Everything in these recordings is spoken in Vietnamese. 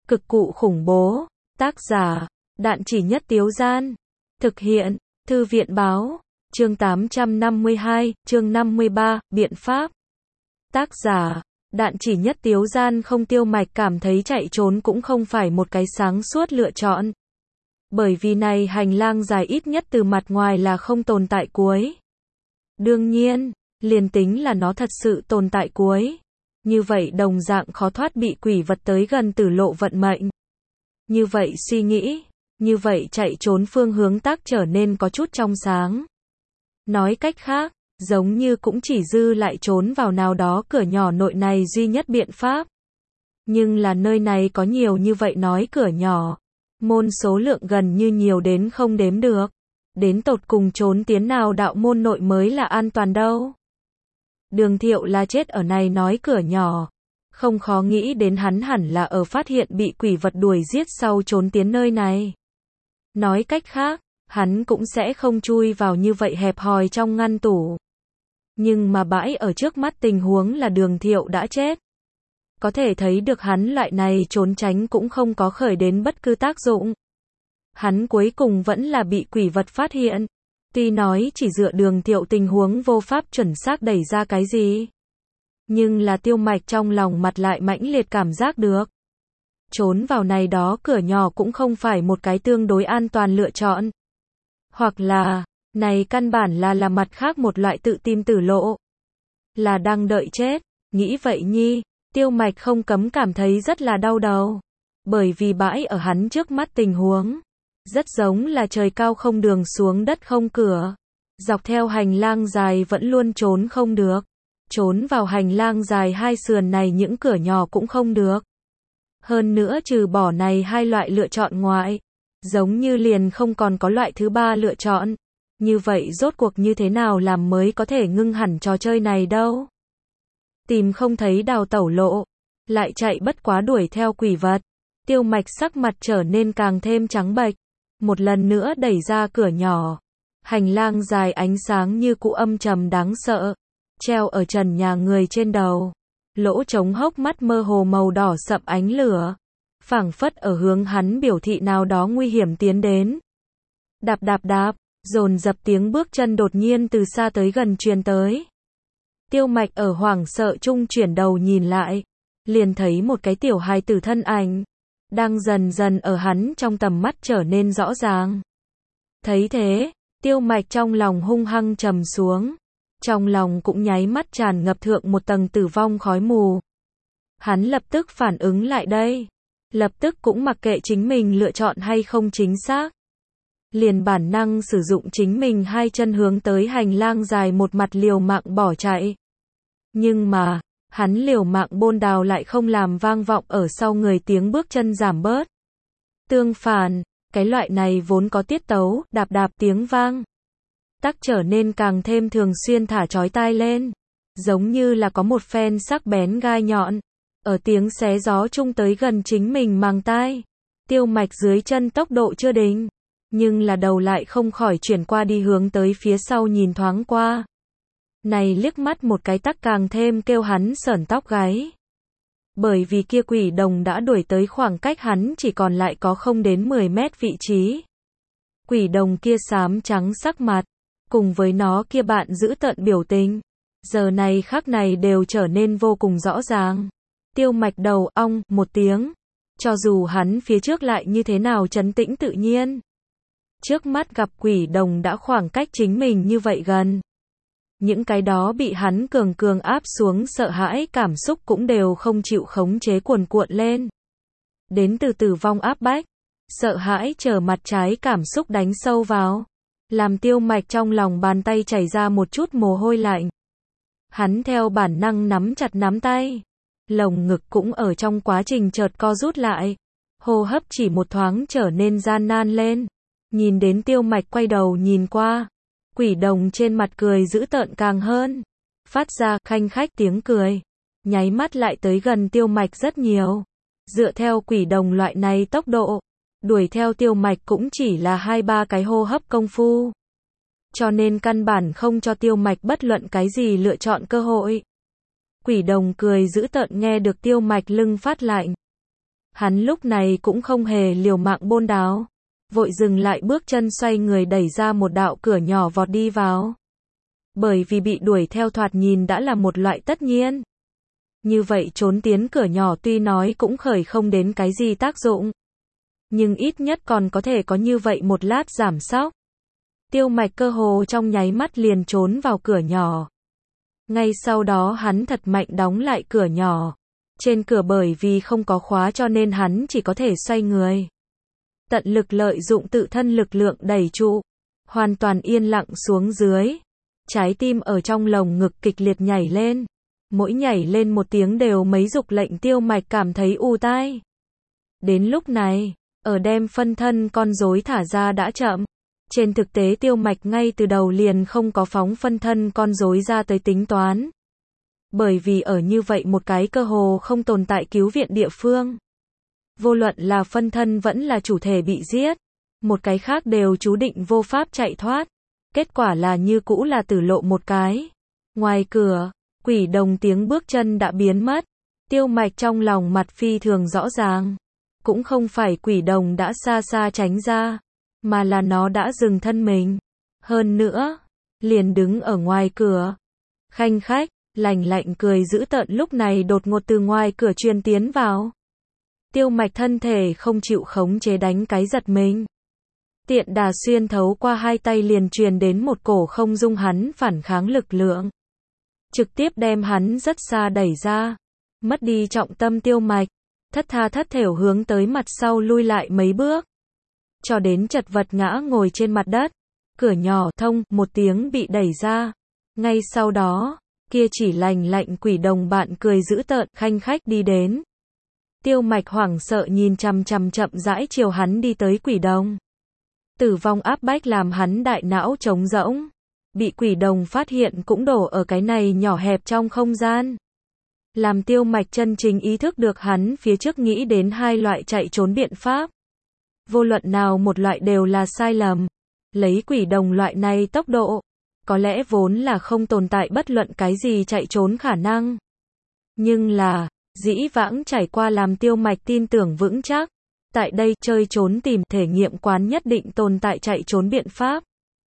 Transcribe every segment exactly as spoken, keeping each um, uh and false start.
Cực cụ khủng bố. Tác giả, Đạn Chỉ Nhất Tiếu Gian. Thực hiện, Thư viện Báo. Chương tám trăm năm mươi hai, chương năm mươi ba, biện pháp. Tác giả, Đạn Chỉ Nhất Tiếu Gian. Không, Tiêu Mạch cảm thấy chạy trốn cũng không phải một cái sáng suốt lựa chọn. Bởi vì này hành lang dài ít nhất từ mặt ngoài là không tồn tại cuối. Đương nhiên, liền tính là nó thật sự tồn tại cuối. Như vậy đồng dạng khó thoát bị quỷ vật tới gần tử lộ vận mệnh. Như vậy suy nghĩ, như vậy chạy trốn phương hướng tác trở nên có chút trong sáng. Nói cách khác, giống như cũng chỉ dư lại trốn vào nào đó cửa nhỏ nội này duy nhất biện pháp. Nhưng là nơi này có nhiều như vậy nói cửa nhỏ. Môn số lượng gần như nhiều đến không đếm được. Đến tột cùng trốn tiến nào đạo môn nội mới là an toàn đâu. Đường Thiệu là chết ở này nói cửa nhỏ. Không khó nghĩ đến hắn hẳn là ở phát hiện bị quỷ vật đuổi giết sau trốn tiến nơi này. Nói cách khác, hắn cũng sẽ không chui vào như vậy hẹp hòi trong ngăn tủ. Nhưng mà bãi ở trước mắt tình huống là Đường Thiệu đã chết. Có thể thấy được hắn loại này trốn tránh cũng không có khởi đến bất cứ tác dụng. Hắn cuối cùng vẫn là bị quỷ vật phát hiện. Tuy nói chỉ dựa Đường Thiệu tình huống vô pháp chuẩn xác đẩy ra cái gì. Nhưng là Tiêu Mạch trong lòng mặt lại mãnh liệt cảm giác được. Trốn vào này đó cửa nhỏ cũng không phải một cái tương đối an toàn lựa chọn. Hoặc là, này căn bản là là mặt khác một loại tự tìm tử lộ. Là đang đợi chết. Nghĩ vậy nhi, Tiêu Mạch không cấm cảm thấy rất là đau đầu. Bởi vì bãi ở hắn trước mắt tình huống. Rất giống là trời cao không đường xuống đất không cửa. Dọc theo hành lang dài vẫn luôn trốn không được. Trốn vào hành lang dài hai sườn này những cửa nhỏ cũng không được. Hơn nữa trừ bỏ này hai loại lựa chọn ngoại. Giống như liền không còn có loại thứ ba lựa chọn. Như vậy rốt cuộc như thế nào làm mới có thể ngưng hẳn trò chơi này đâu. Tìm không thấy đào tẩu lộ. Lại chạy bất quá đuổi theo quỷ vật. Tiêu Mạch sắc mặt trở nên càng thêm trắng bệch. Một lần nữa đẩy ra cửa nhỏ. Hành lang dài ánh sáng như cũ âm trầm đáng sợ. Treo ở trần nhà người trên đầu. Lỗ trống hốc mắt mơ hồ màu đỏ sậm ánh lửa. Phảng phất ở hướng hắn biểu thị nào đó nguy hiểm tiến đến. Đạp đạp đạp, dồn dập tiếng bước chân đột nhiên từ xa tới gần truyền tới. Tiêu Mạch ở hoảng sợ chung chuyển đầu nhìn lại. Liền thấy một cái tiểu hài tử thân ảnh. Đang dần dần ở hắn trong tầm mắt trở nên rõ ràng. Thấy thế, Tiêu Mạch trong lòng hung hăng trầm xuống. Trong lòng cũng nháy mắt tràn ngập thượng một tầng tử vong khói mù. Hắn lập tức phản ứng lại đây. Lập tức cũng mặc kệ chính mình lựa chọn hay không chính xác. Liền bản năng sử dụng chính mình hai chân hướng tới hành lang dài một mặt liều mạng bỏ chạy. Nhưng mà, hắn liều mạng bôn đào lại không làm vang vọng ở sau người tiếng bước chân giảm bớt. Tương phản, cái loại này vốn có tiết tấu, đạp đạp tiếng vang. Tắc trở nên càng thêm thường xuyên thả chói tai lên. Giống như là có một phen sắc bén gai nhọn. Ở tiếng xé gió chung tới gần chính mình màng tai. Tiêu Mạch dưới chân tốc độ chưa định. Nhưng là đầu lại không khỏi chuyển qua đi hướng tới phía sau nhìn thoáng qua. Này liếc mắt một cái tắc càng thêm kêu hắn sởn tóc gáy. Bởi vì kia quỷ đồng đã đuổi tới khoảng cách hắn chỉ còn lại có không đến mười mét vị trí. Quỷ đồng kia xám trắng sắc mặt. Cùng với nó kia bạn giữ tận biểu tình. Giờ này khắc này đều trở nên vô cùng rõ ràng. Tiêu Mạch đầu ong một tiếng. Cho dù hắn phía trước lại như thế nào trấn tĩnh tự nhiên. Trước mắt gặp quỷ đồng đã khoảng cách chính mình như vậy gần. Những cái đó bị hắn cường cường áp xuống sợ hãi cảm xúc cũng đều không chịu khống chế cuồn cuộn lên. Đến từ tử vong áp bách. Sợ hãi chờ mặt trái cảm xúc đánh sâu vào. Làm Tiêu Mạch trong lòng bàn tay chảy ra một chút mồ hôi lạnh. Hắn theo bản năng nắm chặt nắm tay. Lồng ngực cũng ở trong quá trình chợt co rút lại. Hô hấp chỉ một thoáng trở nên gian nan lên. Nhìn đến Tiêu Mạch quay đầu nhìn qua. Quỷ đồng trên mặt cười dữ tợn càng hơn. Phát ra khanh khách tiếng cười. Nháy mắt lại tới gần Tiêu Mạch rất nhiều. Dựa theo quỷ đồng loại này tốc độ. Đuổi theo Tiêu Mạch cũng chỉ là hai ba cái hô hấp công phu. Cho nên căn bản không cho Tiêu Mạch bất luận cái gì lựa chọn cơ hội. Quỷ đồng cười dữ tợn nghe được Tiêu Mạch lưng phát lạnh. Hắn lúc này cũng không hề liều mạng bôn đáo, vội dừng lại bước chân xoay người đẩy ra một đạo cửa nhỏ vọt đi vào. Bởi vì bị đuổi theo thoạt nhìn đã là một loại tất nhiên. Như vậy trốn tiến cửa nhỏ tuy nói cũng khởi không đến cái gì tác dụng, nhưng ít nhất còn có thể có như vậy một lát giảm sóc. Tiêu Mạch cơ hồ trong nháy mắt liền trốn vào cửa nhỏ. Ngay sau đó hắn thật mạnh đóng lại cửa nhỏ. Trên cửa bởi vì không có khóa cho nên hắn chỉ có thể xoay người. Tận lực lợi dụng tự thân lực lượng đẩy trụ. Hoàn toàn yên lặng xuống dưới. Trái tim ở trong lồng ngực kịch liệt nhảy lên. Mỗi nhảy lên một tiếng đều mấy dục lệnh Tiêu Mạch cảm thấy u tai. Đến lúc này, ở đem phân thân con rối thả ra đã chậm. Trên thực tế Tiêu Mạch ngay từ đầu liền không có phóng phân thân con rối ra tới tính toán. Bởi vì ở như vậy một cái cơ hồ không tồn tại cứu viện địa phương. Vô luận là phân thân vẫn là chủ thể bị giết. Một cái khác đều chú định vô pháp chạy thoát. Kết quả là như cũ là tử lộ một cái. Ngoài cửa, quỷ đồng tiếng bước chân đã biến mất. Tiêu Mạch trong lòng mặt phi thường rõ ràng. Cũng không phải quỷ đồng đã xa xa tránh ra, mà là nó đã dừng thân mình. Hơn nữa, liền đứng ở ngoài cửa. Khanh khách, lạnh lạnh cười dữ tợn lúc này đột ngột từ ngoài cửa truyền tiến vào. Tiêu Mạch thân thể không chịu khống chế đánh cái giật mình. Tiện đà xuyên thấu qua hai tay liền truyền đến một cổ không dung hắn phản kháng lực lượng. Trực tiếp đem hắn rất xa đẩy ra. Mất đi trọng tâm Tiêu Mạch. Thất tha thất thểu hướng tới mặt sau lui lại mấy bước. Cho đến chật vật ngã ngồi trên mặt đất. Cửa nhỏ thông một tiếng bị đẩy ra. Ngay sau đó, kia chỉ lành lạnh quỷ đồng bạn cười dữ tợn khanh khách đi đến. Tiêu Mạch hoảng sợ nhìn chằm chằm chậm rãi chiều hắn đi tới quỷ đồng. Tử vong áp bách làm hắn đại não trống rỗng. Bị quỷ đồng phát hiện cũng đổ ở cái này nhỏ hẹp trong không gian. Làm Tiêu Mạch chân chính ý thức được hắn phía trước nghĩ đến hai loại chạy trốn biện pháp. Vô luận nào một loại đều là sai lầm. Lấy quỷ đồng loại này tốc độ, có lẽ vốn là không tồn tại bất luận cái gì chạy trốn khả năng. Nhưng là, dĩ vãng trải qua làm Tiêu Mạch tin tưởng vững chắc. Tại đây chơi trốn tìm thể nghiệm quán nhất định tồn tại chạy trốn biện pháp.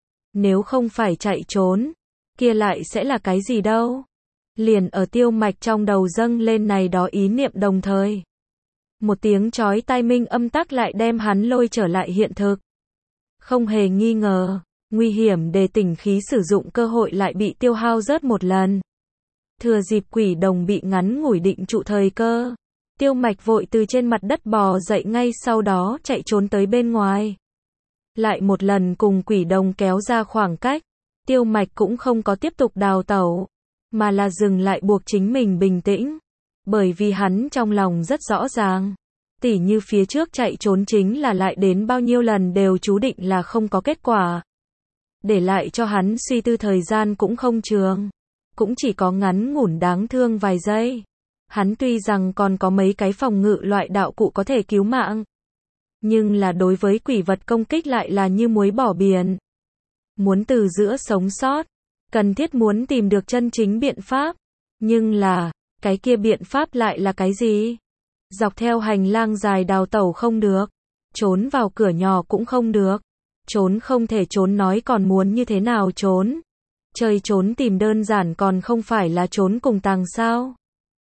Nếu không phải chạy trốn, kia lại sẽ là cái gì đâu. Liền ở Tiêu Mạch trong đầu dâng lên này đó ý niệm đồng thời. Một tiếng chói tai minh âm tắc lại đem hắn lôi trở lại hiện thực. Không hề nghi ngờ, nguy hiểm để tỉnh khí sử dụng cơ hội lại bị tiêu hao rớt một lần. Thừa dịp quỷ đồng bị ngắn ngủi định trụ thời cơ. Tiêu Mạch vội từ trên mặt đất bò dậy ngay sau đó chạy trốn tới bên ngoài. Lại một lần cùng quỷ đồng kéo ra khoảng cách. Tiêu Mạch cũng không có tiếp tục đào tẩu. Mà là dừng lại buộc chính mình bình tĩnh. Bởi vì hắn trong lòng rất rõ ràng. Tỉ như phía trước chạy trốn chính là lại đến bao nhiêu lần đều chú định là không có kết quả. Để lại cho hắn suy tư thời gian cũng không trường. Cũng chỉ có ngắn ngủn đáng thương vài giây. Hắn tuy rằng còn có mấy cái phòng ngự loại đạo cụ có thể cứu mạng. Nhưng là đối với quỷ vật công kích lại là như muối bỏ biển. Muốn từ giữa sống sót. Cần thiết muốn tìm được chân chính biện pháp. Nhưng là, cái kia biện pháp lại là cái gì? Dọc theo hành lang dài đào tẩu không được. Trốn vào cửa nhỏ cũng không được. Trốn không thể trốn nói còn muốn như thế nào trốn? Chơi trốn tìm đơn giản còn không phải là trốn cùng tàng sao?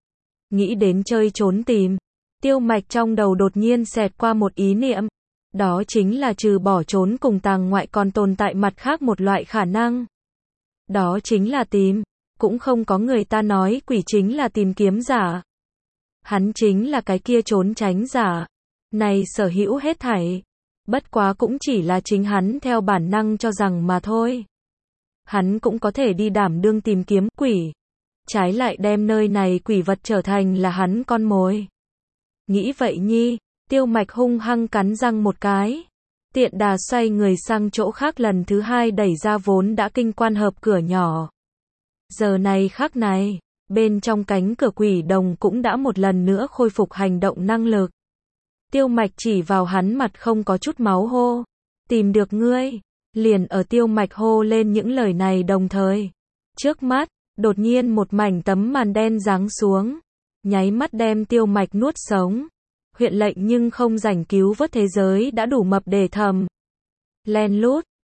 Nghĩ đến chơi trốn tìm. Tiêu Mạch trong đầu đột nhiên xẹt qua một ý niệm. Đó chính là trừ bỏ trốn cùng tàng ngoại còn tồn tại mặt khác một loại khả năng. Đó chính là tìm. Cũng không có người ta nói quỷ chính là tìm kiếm giả. Hắn chính là cái kia trốn tránh giả. Này sở hữu hết thảy. Bất quá cũng chỉ là chính hắn theo bản năng cho rằng mà thôi. Hắn cũng có thể đi đảm đương tìm kiếm quỷ. Trái lại đem nơi này quỷ vật trở thành là hắn con mồi. Nghĩ vậy nhi, Tiêu Mạch hung hăng cắn răng một cái. Tiện đà xoay người sang chỗ khác lần thứ hai đẩy ra vốn đã kinh quan hợp cửa nhỏ. Giờ này khắc này, bên trong cánh cửa quỷ đồng cũng đã một lần nữa khôi phục hành động năng lực. Tiêu Mạch chỉ vào hắn mặt không có chút máu hô. Tìm được ngươi. Liền ở Tiêu Mạch hô lên những lời này đồng thời. Trước mắt, đột nhiên một mảnh tấm màn đen giáng xuống. Nháy mắt đem Tiêu Mạch nuốt sống. huyện lệnh nhưng không rảnh cứu vớt thế giới đã đủ mập để thầm. Len lút,